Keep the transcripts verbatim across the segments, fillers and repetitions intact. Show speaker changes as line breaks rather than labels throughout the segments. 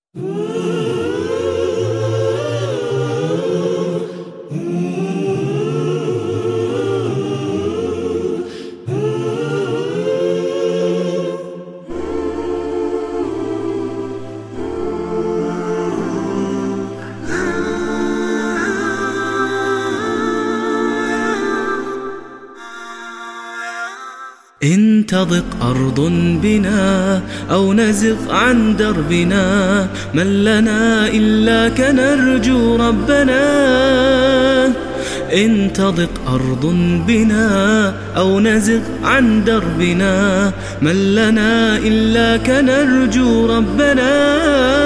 إن تضق أرض بنا أو نزغ عن دربنا من لنا إلاك نرجو ربنا. إن تضق أرض بنا أو نزغ عن دربنا من لنا إلاك نرجو ربنا.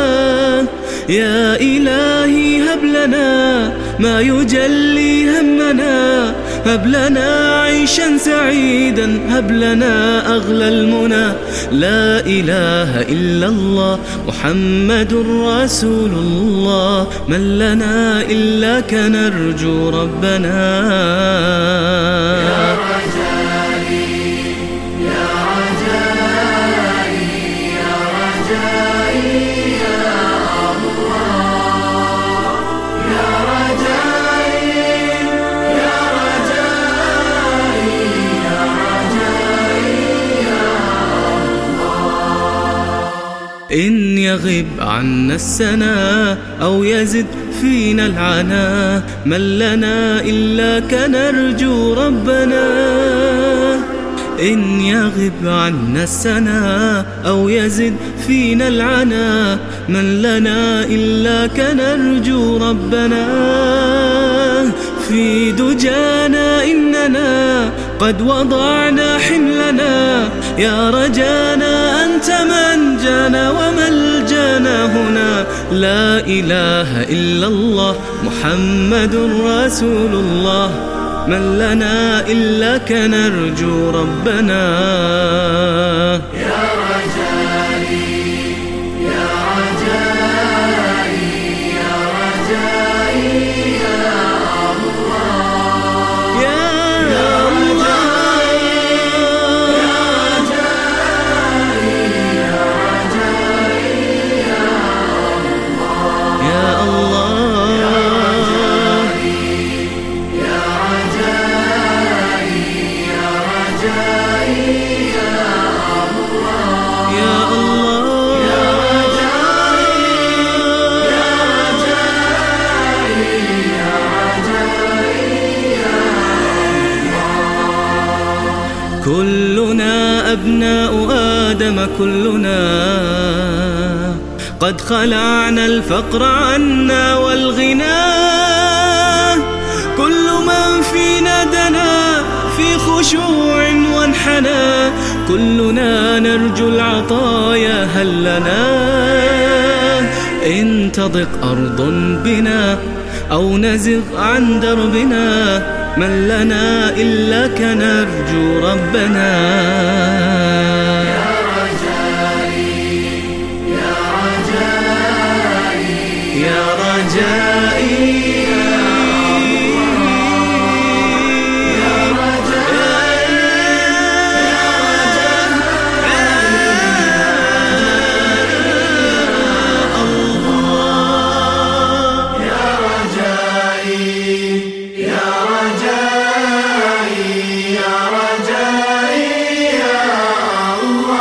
يا إلهي هب لنا ما يجلي همنا، هب لنا عيشا سعيدا، هب لنا أغلى المنى. لا إله إلا الله محمد رسول الله، من لنا إلاك نرجو ربنا.
يا رجائي يا رجائي يا رجائي يا الله، يا رجائي يا رجائي يا رجائي يا الله.
إن يغب عنا السنا أو يزد فينا العنا من لنا إلاك نرجو ربنا. إن يغب عنا السنا أو يزد فينا العنا من لنا إلاك نرجو ربنا. في دجانا إننا قد وضعنا حملنا، يا رجانا أنت من جانا وملجانا هنا. لا إله إلا الله محمد رسول الله، من لنا إلاك نرجو ربنا.
يا رجائي يا رجائي يا رجائي يا الله،
يا
رجائي يا رجائي يا رجائي يا الله،
يا الله،
يا رجائي يا رجائي يا رجائي يا الله،
يا الله،
يا رجائي يا رجائي يا رجائي يا الله.
كلنا أبناء آدم كلنا قد خلعنا الفقر عنا والغنى. كل من فينا دنا في خشوع وانحنى، كلنا نرجو العطايا هل لنا. إن تضق أرض بنا أو نزغ عن دربنا من لنا إلاك نرجو ربنا.
يا رجائي يا رجائي
يا رجائي
يا رجائي يا رجائي يا رجائي يا رجائي يا الله.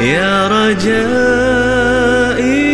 يا رجائي